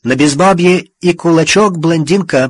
на безбабье и кулачок блондинка».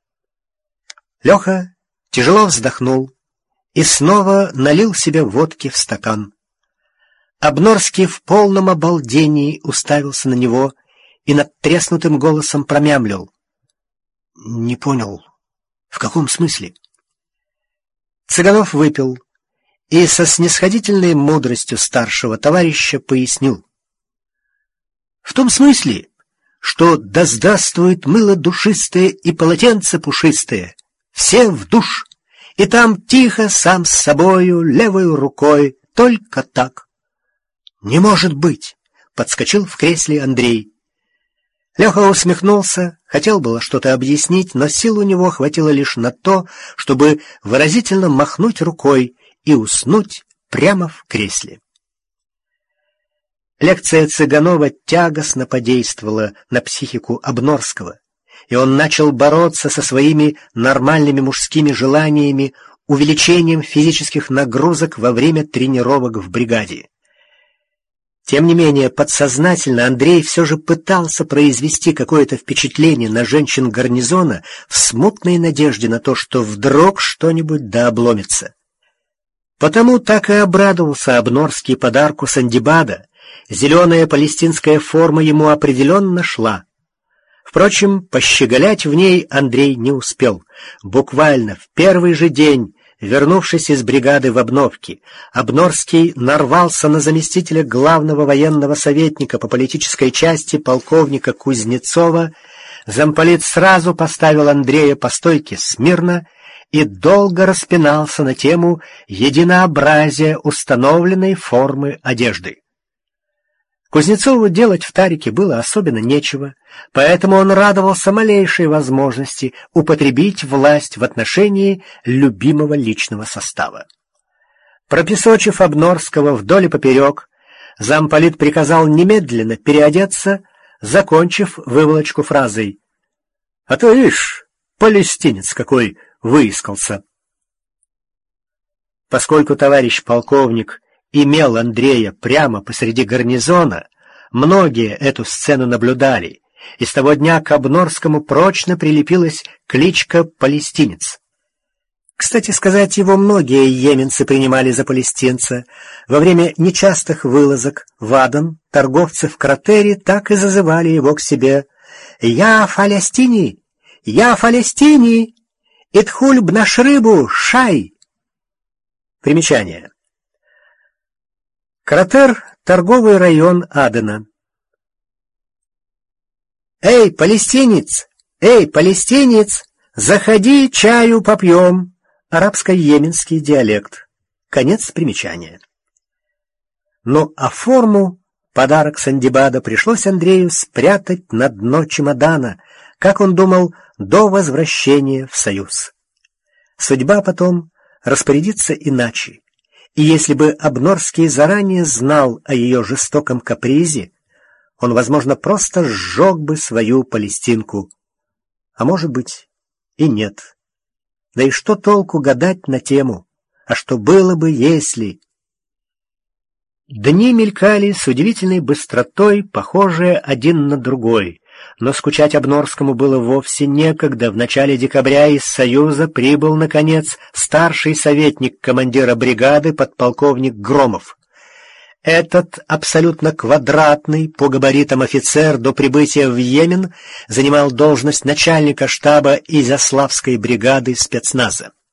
Леха тяжело вздохнул и снова налил себе водки в стакан. Обнорский в полном обалдении уставился на него и надтреснутым голосом промямлил: «Не понял, в каком смысле?» Цыганов выпил и со снисходительной мудростью старшего товарища пояснил: «В том смысле, что да здравствует мыло душистое и полотенце пушистое, все в душ, и там тихо сам с собою, левой рукой, только так». «Не может быть!» — подскочил в кресле Андрей. Леха усмехнулся, хотел было что-то объяснить, но сил у него хватило лишь на то, чтобы выразительно махнуть рукой и уснуть прямо в кресле. Лекция Цыганова тягостно подействовала на психику Обнорского, и он начал бороться со своими нормальными мужскими желаниями, увеличением физических нагрузок во время тренировок в бригаде. Тем не менее, подсознательно Андрей все же пытался произвести какое-то впечатление на женщин гарнизона в смутной надежде на то, что вдруг что-нибудь да обломится. Потому так и обрадовался Обнорский подарку Сандибада. Зеленая палестинская форма ему определенно шла. Впрочем, пощеголять в ней Андрей не успел. Буквально в первый же день, вернувшись из бригады в обновке, Обнорский нарвался на заместителя главного военного советника по политической части полковника Кузнецова. Замполит сразу поставил Андрея по стойке смирно и долго распинался на тему единообразия установленной формы одежды. Кузнецову делать в Тарике было особенно нечего, поэтому он радовался малейшей возможности употребить власть в отношении любимого личного состава. Пропесочив Обнорского вдоль и поперек, замполит приказал немедленно переодеться, закончив выволочку фразой: «А то, ишь, палестинец какой выискался». Поскольку товарищ полковник имел Андрея прямо посреди гарнизона, многие эту сцену наблюдали, и с того дня к Обнорскому прочно прилепилась кличка «Палестинец». Кстати сказать, его многие йеменцы принимали за палестинца. Во время нечастых вылазок в Адан торговцы в кратере так и зазывали его к себе: «Я Фалестини! Я Фалестини! Идхуль бнашрыбу шай!» Примечание. Кратер — торговый район Адена. «Эй, палестинец! Эй, палестинец! Заходи, чаю попьем!» Арабско-йеменский диалект. Конец примечания. Ну а форму, подарок Сандибада, пришлось Андрею спрятать на дно чемодана, как он думал, до возвращения в Союз. Судьба потом распорядится иначе. И если бы Обнорский заранее знал о ее жестоком капризе, он, возможно, просто сжег бы свою палестинку. А может быть, и нет. Да и что толку гадать на тему? А что было бы, если... Дни мелькали с удивительной быстротой, похожие один на другой. Но скучать Обнорскому было вовсе некогда. В начале декабря из Союза прибыл, наконец, старший советник командира бригады подполковник Громов. Этот абсолютно квадратный по габаритам офицер до прибытия в Йемен занимал должность начальника штаба Изяславской бригады спецназа.